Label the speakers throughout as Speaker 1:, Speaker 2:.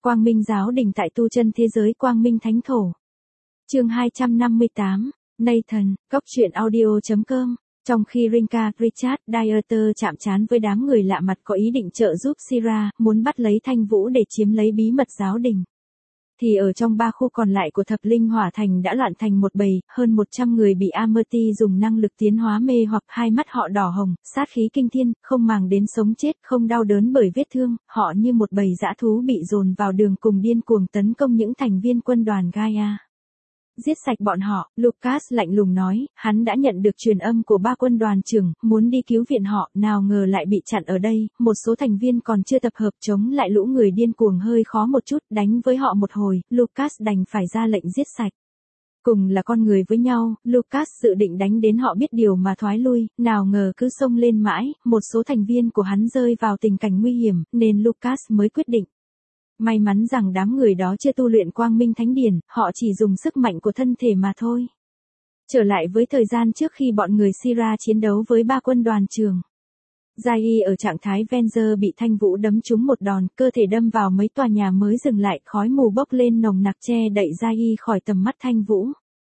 Speaker 1: Quang Minh giáo đình tại tu chân thế giới Quang Minh Thánh Thổ. Chương 258, Nathan, Góc truyện audio.com. Trong khi Rinka Richard Dieter chạm trán với đám người lạ mặt có ý định trợ giúp Syrah, muốn bắt lấy Thanh Vũ để chiếm lấy bí mật giáo đình, thì ở trong 3 khu còn lại của Thập Linh Hỏa Thành đã loạn thành một bầy, hơn 100 người bị Amerty dùng năng lực tiến hóa mê hoặc, hai mắt họ đỏ hồng, sát khí kinh thiên, không màng đến sống chết, không đau đớn bởi vết thương, họ như một bầy dã thú bị dồn vào đường cùng điên cuồng tấn công những thành viên quân đoàn Gaia. Giết sạch bọn họ, Lucas lạnh lùng nói, hắn đã nhận được truyền âm của 3 quân đoàn trưởng, muốn đi cứu viện họ, nào ngờ lại bị chặn ở đây, một số thành viên còn chưa tập hợp chống lại lũ người điên cuồng hơi khó một chút, đánh với họ một hồi, Lucas đành phải ra lệnh giết sạch. Cùng là con người với nhau, Lucas dự định đánh đến họ biết điều mà thoái lui, nào ngờ cứ xông lên mãi, một số thành viên của hắn rơi vào tình cảnh nguy hiểm, nên Lucas mới quyết định. May mắn rằng đám người đó chưa tu luyện Quang Minh Thánh Điển, họ chỉ dùng sức mạnh của thân thể mà thôi. Trở lại với thời gian trước khi bọn người Syrah chiến đấu với 3 quân đoàn trưởng. Giai ở trạng thái Venger bị Thanh Vũ đấm trúng một đòn, cơ thể đâm vào mấy tòa nhà mới dừng lại, khói mù bốc lên nồng nặc che đậy Giai khỏi tầm mắt Thanh Vũ.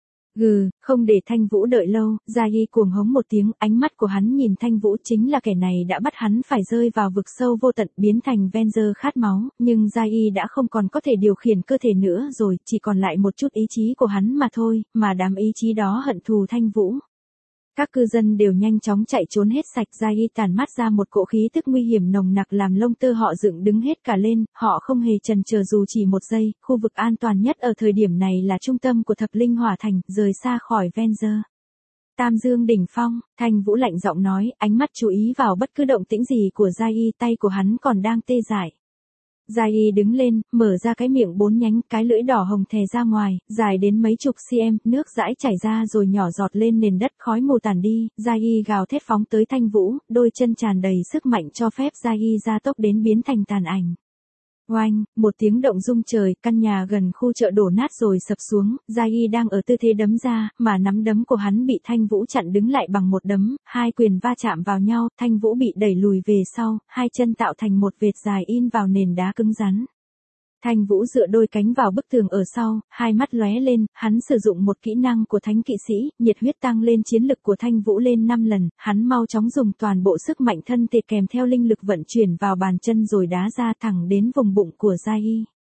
Speaker 1: Không để Thanh Vũ đợi lâu, Giai cuồng hống một tiếng, ánh mắt của hắn nhìn Thanh Vũ chính là kẻ này đã bắt hắn phải rơi vào vực sâu vô tận biến thành Venger khát máu, nhưng Giai đã không còn có thể điều khiển cơ thể nữa rồi, chỉ còn lại một chút ý chí của hắn mà thôi, mà đám ý chí đó hận thù Thanh Vũ. Các cư dân đều nhanh chóng chạy trốn hết sạch, Giai tản mát ra một cỗ khí tức nguy hiểm nồng nặc làm lông tơ họ dựng đứng hết cả lên, họ không hề chần chờ dù chỉ một giây, khu vực an toàn nhất ở thời điểm này là trung tâm của Thập Linh Hỏa Thành, rời xa khỏi Venger. Tam Dương đỉnh phong, Thanh Vũ lạnh giọng nói, ánh mắt chú ý vào bất cứ động tĩnh gì của Giai, tay của hắn còn đang tê dại. Giai đứng lên, mở ra cái miệng 4 nhánh, cái lưỡi đỏ hồng thè ra ngoài, dài đến mấy chục cm, nước dãi chảy ra rồi nhỏ giọt lên nền đất, khói mù tàn đi, Giai gào thét phóng tới Thanh Vũ, đôi chân tràn đầy sức mạnh cho phép Giai gia tốc đến biến thành tàn ảnh. Oanh, một tiếng động rung trời, căn nhà gần khu chợ đổ nát rồi sập xuống, Giai đang ở tư thế đấm ra, mà nắm đấm của hắn bị Thanh Vũ chặn đứng lại bằng một đấm, hai quyền va chạm vào nhau, Thanh Vũ bị đẩy lùi về sau, hai chân tạo thành một vệt dài in vào nền đá cứng rắn. Thanh Vũ dựa đôi cánh vào bức tường ở sau, hai mắt lóe lên, hắn sử dụng một kỹ năng của thánh kỵ sĩ, nhiệt huyết tăng lên chiến lực của Thanh Vũ lên 5 lần, hắn mau chóng dùng toàn bộ sức mạnh thân thể kèm theo linh lực vận chuyển vào bàn chân rồi đá ra thẳng đến vùng bụng của Giai.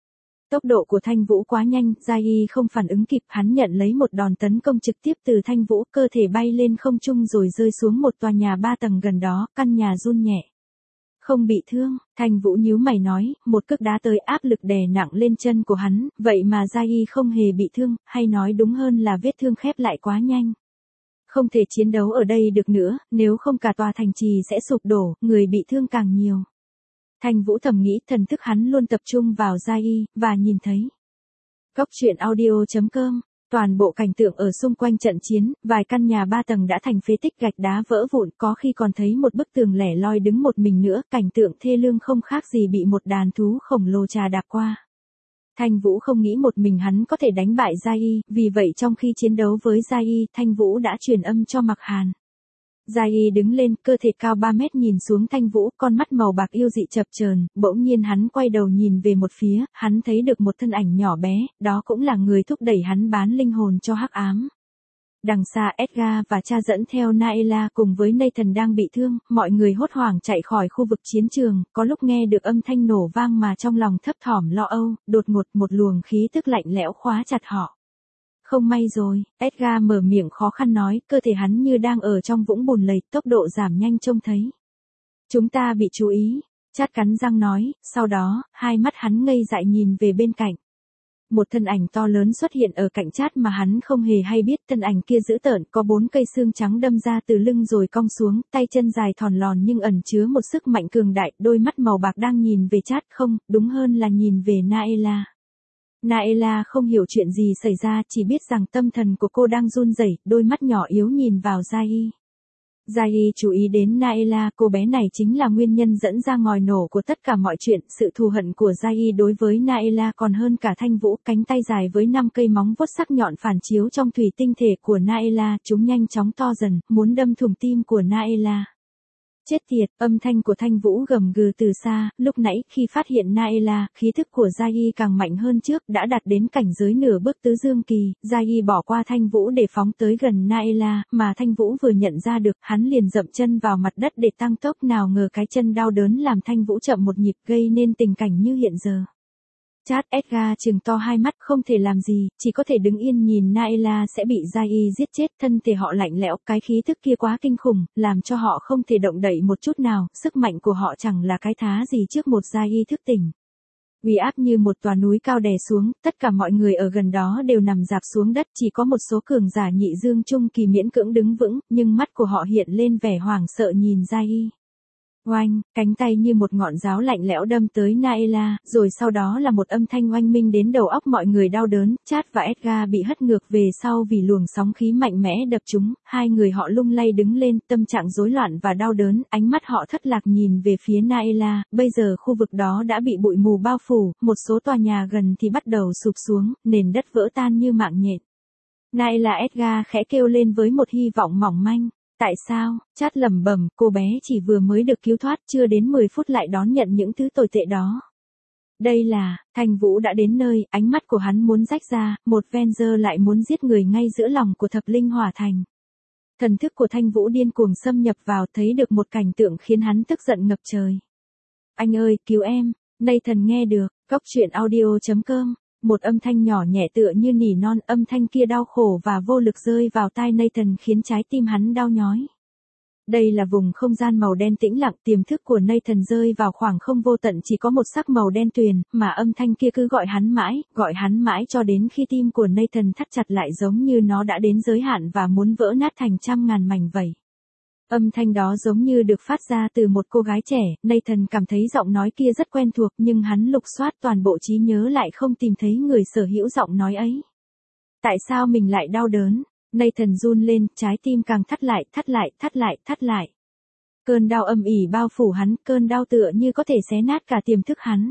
Speaker 1: Tốc độ của Thanh Vũ quá nhanh, Giai không phản ứng kịp, hắn nhận lấy một đòn tấn công trực tiếp từ Thanh Vũ, cơ thể bay lên không trung rồi rơi xuống một tòa nhà 3 tầng gần đó, căn nhà run nhẹ. Không bị thương, Thanh Vũ nhíu mày nói, một cước đá tới áp lực đè nặng lên chân của hắn, vậy mà Giai không hề bị thương, hay nói đúng hơn là vết thương khép lại quá nhanh. Không thể chiến đấu ở đây được nữa, nếu không cả tòa thành trì sẽ sụp đổ, người bị thương càng nhiều. Thanh Vũ thầm nghĩ, thần thức hắn luôn tập trung vào Giai, và nhìn thấy. Góc truyện audio.com. Toàn bộ cảnh tượng ở xung quanh trận chiến, vài căn nhà 3 tầng đã thành phế tích, gạch đá vỡ vụn, có khi còn thấy một bức tường lẻ loi đứng một mình nữa, cảnh tượng thê lương không khác gì bị một đàn thú khổng lồ trà đạp qua. Thanh Vũ không nghĩ một mình hắn có thể đánh bại Giai, vì vậy trong khi chiến đấu với Giai, Thanh Vũ đã truyền âm cho Mặc Hàn. Giai đứng lên, cơ thể cao 3 mét nhìn xuống Thanh Vũ, con mắt màu bạc yêu dị chập chờn, bỗng nhiên hắn quay đầu nhìn về một phía, hắn thấy được một thân ảnh nhỏ bé, đó cũng là người thúc đẩy hắn bán linh hồn cho hắc ám. Đằng xa Edgar và cha dẫn theo Naela cùng với Nathan đang bị thương, mọi người hốt hoảng chạy khỏi khu vực chiến trường, có lúc nghe được âm thanh nổ vang mà trong lòng thấp thỏm lo âu, đột ngột một luồng khí tức lạnh lẽo khóa chặt họ. Không may rồi, Edgar mở miệng khó khăn nói, cơ thể hắn như đang ở trong vũng bùn lầy, tốc độ giảm nhanh trông thấy. Chúng ta bị chú ý, Chad cắn răng nói, sau đó, hai mắt hắn ngây dại nhìn về bên cạnh. Một thân ảnh to lớn xuất hiện ở cạnh Chad mà hắn không hề hay biết, thân ảnh kia dữ tợn, có 4 cây xương trắng đâm ra từ lưng rồi cong xuống, tay chân dài thòn lòn nhưng ẩn chứa một sức mạnh cường đại, đôi mắt màu bạc đang nhìn về Chad, không, đúng hơn là nhìn về Naela. Naela không hiểu chuyện gì xảy ra, chỉ biết rằng tâm thần của cô đang run rẩy, đôi mắt nhỏ yếu nhìn vào Giai. Giai chú ý đến Naela, cô bé này chính là nguyên nhân dẫn ra ngòi nổ của tất cả mọi chuyện, sự thù hận của Giai đối với Naela còn hơn cả Thanh Vũ, cánh tay dài với 5 cây móng vuốt sắc nhọn phản chiếu trong thủy tinh thể của Naela, chúng nhanh chóng to dần, muốn đâm thủng tim của Naela. Chết tiệt, âm thanh của Thanh Vũ gầm gừ từ xa, lúc nãy khi phát hiện Naela, khí thức của Giai càng mạnh hơn trước, đã đạt đến cảnh giới nửa bước tứ dương kỳ, Giai bỏ qua Thanh Vũ để phóng tới gần Naela, mà Thanh Vũ vừa nhận ra được, hắn liền dậm chân vào mặt đất để tăng tốc, nào ngờ cái chân đau đớn làm Thanh Vũ chậm một nhịp, gây nên tình cảnh như hiện giờ. Chad Edgar trừng to hai mắt, không thể làm gì, chỉ có thể đứng yên nhìn Naela sẽ bị Giai giết chết, thân thể họ lạnh lẽo, cái khí thức kia quá kinh khủng, làm cho họ không thể động đậy một chút nào, sức mạnh của họ chẳng là cái thá gì trước một Giai thức tỉnh. Uy áp như một tòa núi cao đè xuống, tất cả mọi người ở gần đó đều nằm rạp xuống đất, chỉ có một số cường giả nhị dương trung kỳ miễn cưỡng đứng vững, nhưng mắt của họ hiện lên vẻ hoảng sợ nhìn Giai. Oanh, cánh tay như một ngọn giáo lạnh lẽo đâm tới Naela, rồi sau đó là một âm thanh oanh minh đến đầu óc mọi người đau đớn, Chad và Edgar bị hất ngược về sau vì luồng sóng khí mạnh mẽ đập chúng, hai người họ lung lay đứng lên, tâm trạng rối loạn và đau đớn, ánh mắt họ thất lạc nhìn về phía Naela, bây giờ khu vực đó đã bị bụi mù bao phủ, một số tòa nhà gần thì bắt đầu sụp xuống, nền đất vỡ tan như mạng nhện. Naela Edgar khẽ kêu lên với một hy vọng mỏng manh. Tại sao? Chad lẩm bẩm, cô bé chỉ vừa mới được cứu thoát, chưa đến 10 phút lại đón nhận những thứ tồi tệ đó. Đây là, Thanh Vũ đã đến nơi, ánh mắt của hắn muốn rách ra, một Venger lại muốn giết người ngay giữa lòng của thập linh hỏa thành. Thần thức của Thanh Vũ điên cuồng xâm nhập vào, thấy được một cảnh tượng khiến hắn tức giận ngập trời. Anh ơi, cứu em, Nathan nghe được, Cóc Truyện Audio.com. Một âm thanh nhỏ nhẹ tựa như nỉ non, âm thanh kia đau khổ và vô lực rơi vào tai Nathan khiến trái tim hắn đau nhói. Đây là vùng không gian màu đen tĩnh lặng, tiềm thức của Nathan rơi vào khoảng không vô tận chỉ có một sắc màu đen tuyền, mà âm thanh kia cứ gọi hắn mãi cho đến khi tim của Nathan thắt chặt lại giống như nó đã đến giới hạn và muốn vỡ nát thành trăm ngàn mảnh vậy. Âm thanh đó giống như được phát ra từ một cô gái trẻ, Nathan cảm thấy giọng nói kia rất quen thuộc nhưng hắn lục soát toàn bộ trí nhớ lại không tìm thấy người sở hữu giọng nói ấy. Tại sao mình lại đau đớn? Nathan run lên, trái tim càng thắt lại. Cơn đau âm ỉ bao phủ hắn, cơn đau tựa như có thể xé nát cả tiềm thức hắn.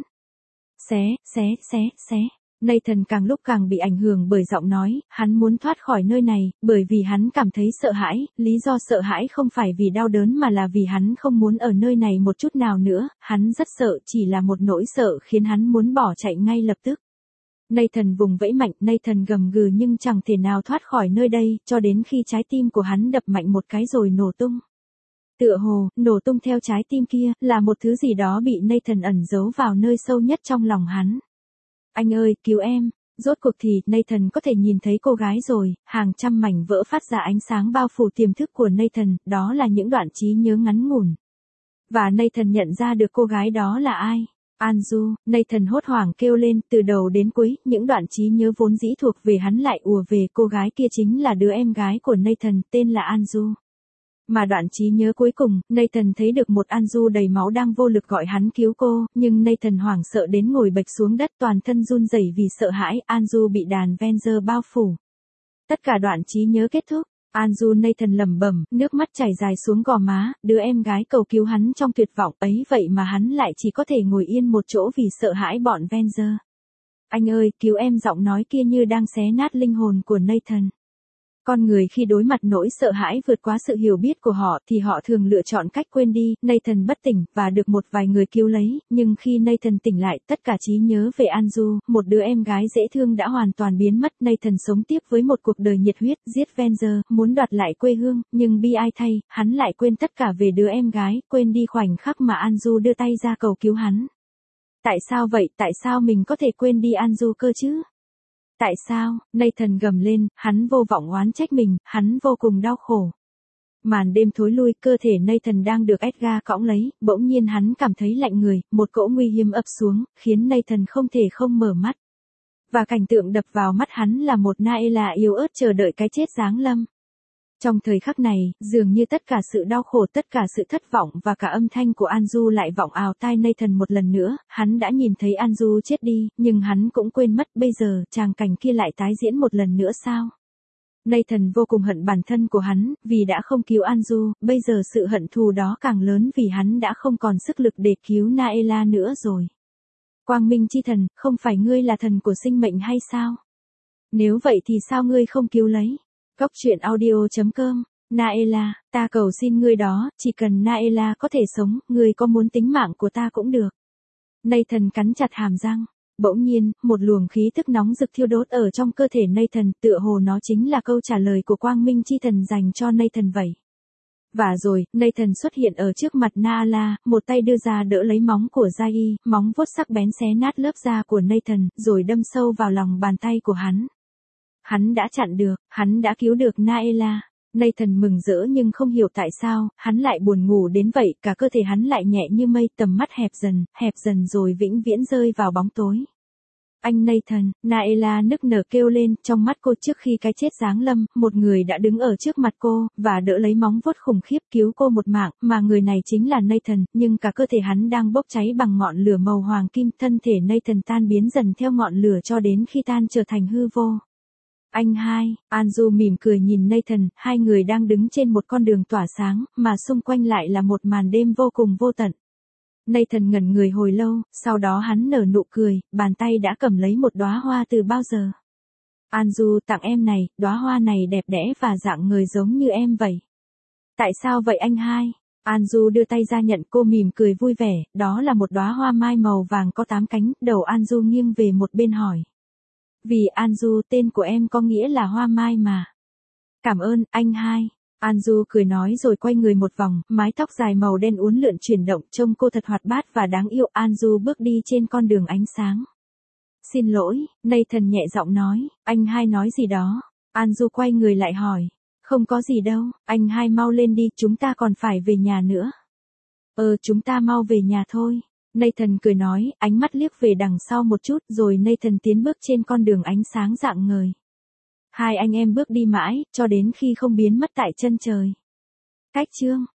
Speaker 1: Xé. Nathan càng lúc càng bị ảnh hưởng bởi giọng nói, hắn muốn thoát khỏi nơi này, bởi vì hắn cảm thấy sợ hãi, lý do sợ hãi không phải vì đau đớn mà là vì hắn không muốn ở nơi này một chút nào nữa, hắn rất sợ, chỉ là một nỗi sợ khiến hắn muốn bỏ chạy ngay lập tức. Nathan vùng vẫy mạnh, Nathan gầm gừ nhưng chẳng thể nào thoát khỏi nơi đây, cho đến khi trái tim của hắn đập mạnh một cái rồi nổ tung. Tựa hồ, nổ tung theo trái tim kia, là một thứ gì đó bị Nathan ẩn giấu vào nơi sâu nhất trong lòng hắn. Anh ơi, cứu em. Rốt cuộc thì, Nathan có thể nhìn thấy cô gái rồi, hàng trăm mảnh vỡ phát ra ánh sáng bao phủ tiềm thức của Nathan, đó là những đoạn trí nhớ ngắn ngủn. Và Nathan nhận ra được cô gái đó là ai? Anju, Nathan hốt hoảng kêu lên, từ đầu đến cuối, những đoạn trí nhớ vốn dĩ thuộc về hắn lại ùa về, cô gái kia chính là đứa em gái của Nathan, tên là Anju. Mà đoạn trí nhớ cuối cùng, Nathan thấy được một Anju đầy máu đang vô lực gọi hắn cứu cô, nhưng Nathan hoảng sợ đến ngồi bệt xuống đất toàn thân run rẩy vì sợ hãi, Anju bị đàn Venger bao phủ. Tất cả đoạn trí nhớ kết thúc, Anju Nathan lẩm bẩm, nước mắt chảy dài xuống gò má, đứa em gái cầu cứu hắn trong tuyệt vọng ấy vậy mà hắn lại chỉ có thể ngồi yên một chỗ vì sợ hãi bọn Venger. Anh ơi, cứu em, giọng nói kia như đang xé nát linh hồn của Nathan. Con người khi đối mặt nỗi sợ hãi vượt quá sự hiểu biết của họ thì họ thường lựa chọn cách quên đi. Nathan bất tỉnh và được một vài người cứu lấy, nhưng khi Nathan tỉnh lại, tất cả trí nhớ về Anju, một đứa em gái dễ thương đã hoàn toàn biến mất. Nathan sống tiếp với một cuộc đời nhiệt huyết, giết Venger, muốn đoạt lại quê hương, nhưng bi ai thay, hắn lại quên tất cả về đứa em gái, quên đi khoảnh khắc mà Anju đưa tay ra cầu cứu hắn. Tại sao vậy, tại sao mình có thể quên đi Anju cơ chứ? Tại sao? Nathan gầm lên, hắn vô vọng oán trách mình, hắn vô cùng đau khổ. Màn đêm thối lui, cơ thể Nathan đang được Edgar cõng lấy, bỗng nhiên hắn cảm thấy lạnh người, một cỗ nguy hiểm ập xuống, khiến Nathan không thể không mở mắt. Và cảnh tượng đập vào mắt hắn là một Naela yếu ớt chờ đợi cái chết giáng lâm. Trong thời khắc này, dường như tất cả sự đau khổ, tất cả sự thất vọng và cả âm thanh của Anju lại vọng ào tai Nathan một lần nữa, hắn đã nhìn thấy Anju chết đi, nhưng hắn cũng quên mất bây giờ, tràng cảnh kia lại tái diễn một lần nữa sao? Nathan vô cùng hận bản thân của hắn, vì đã không cứu Anju, bây giờ sự hận thù đó càng lớn vì hắn đã không còn sức lực để cứu Naela nữa rồi. Quang Minh chi thần, không phải ngươi là thần của sinh mệnh hay sao? Nếu vậy thì sao ngươi không cứu lấy? Cóc Truyện Audio.com Naela, ta cầu xin ngươi đó, chỉ cần Naela có thể sống, ngươi có muốn tính mạng của ta cũng được. Nathan cắn chặt hàm răng. Bỗng nhiên, một luồng khí tức nóng rực thiêu đốt ở trong cơ thể Nathan, tựa hồ nó chính là câu trả lời của quang minh chi thần dành cho Nathan vậy. Và rồi, Nathan xuất hiện ở trước mặt Naela, một tay đưa ra đỡ lấy móng của Jai, móng vuốt sắc bén xé nát lớp da của Nathan, rồi đâm sâu vào lòng bàn tay của hắn. Hắn đã chặn được, hắn đã cứu được Naela. Nathan mừng rỡ nhưng không hiểu tại sao, hắn lại buồn ngủ đến vậy, cả cơ thể hắn lại nhẹ như mây, tầm mắt hẹp dần rồi vĩnh viễn rơi vào bóng tối. Anh Nathan, Naela nức nở kêu lên, trong mắt cô trước khi cái chết giáng lâm, một người đã đứng ở trước mặt cô, và đỡ lấy móng vuốt khủng khiếp cứu cô một mạng, mà người này chính là Nathan, nhưng cả cơ thể hắn đang bốc cháy bằng ngọn lửa màu hoàng kim, thân thể Nathan tan biến dần theo ngọn lửa cho đến khi tan trở thành hư vô. Anh hai, Anju mỉm cười nhìn Nathan, hai người đang đứng trên một con đường tỏa sáng, mà xung quanh lại là một màn đêm vô cùng vô tận. Nathan ngẩn người hồi lâu, sau đó hắn nở nụ cười, bàn tay đã cầm lấy một đóa hoa từ bao giờ. Anju tặng em này, đóa hoa này đẹp đẽ và dạng người giống như em vậy. Tại sao vậy anh hai? Anju đưa tay ra nhận, cô mỉm cười vui vẻ, đó là một đóa hoa mai màu vàng có 8 cánh, đầu Anju nghiêng về một bên hỏi. Vì Anju, tên của em có nghĩa là hoa mai mà. Cảm ơn, anh hai. Anju cười nói rồi quay người một vòng, mái tóc dài màu đen uốn lượn chuyển động, trông cô thật hoạt bát và đáng yêu. Anju bước đi trên con đường ánh sáng. Xin lỗi, Nathan nhẹ giọng nói, anh hai nói gì đó. Anju quay người lại hỏi. Không có gì đâu, anh hai mau lên đi, chúng ta còn phải về nhà nữa. Chúng ta mau về nhà thôi. Nathan cười nói, ánh mắt liếc về đằng sau một chút, rồi Nathan tiến bước trên con đường ánh sáng rạng ngời. Hai anh em bước đi mãi, cho đến khi không biến mất tại chân trời. Cách chương